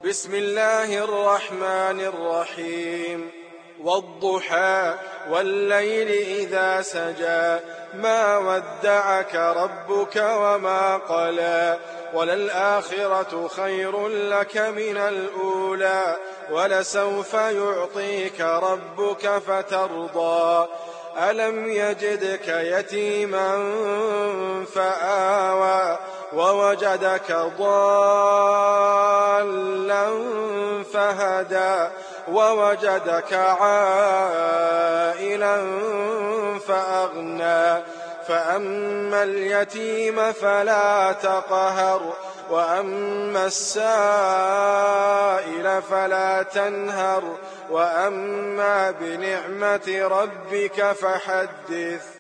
بسم الله الرحمن الرحيم. والضحى والليل إذا سجى ما ودعك ربك وما قلى وللآخرة خير لك من الأولى ولسوف يعطيك ربك فترضى ألم يجدك يتيما فآوى ووجدك ضالا فهدى ووجدك عائلا فأغنى فأما اليتيم فلا تقهر وأما السائل فلا تنهر وأما بنعمة ربك فحدث.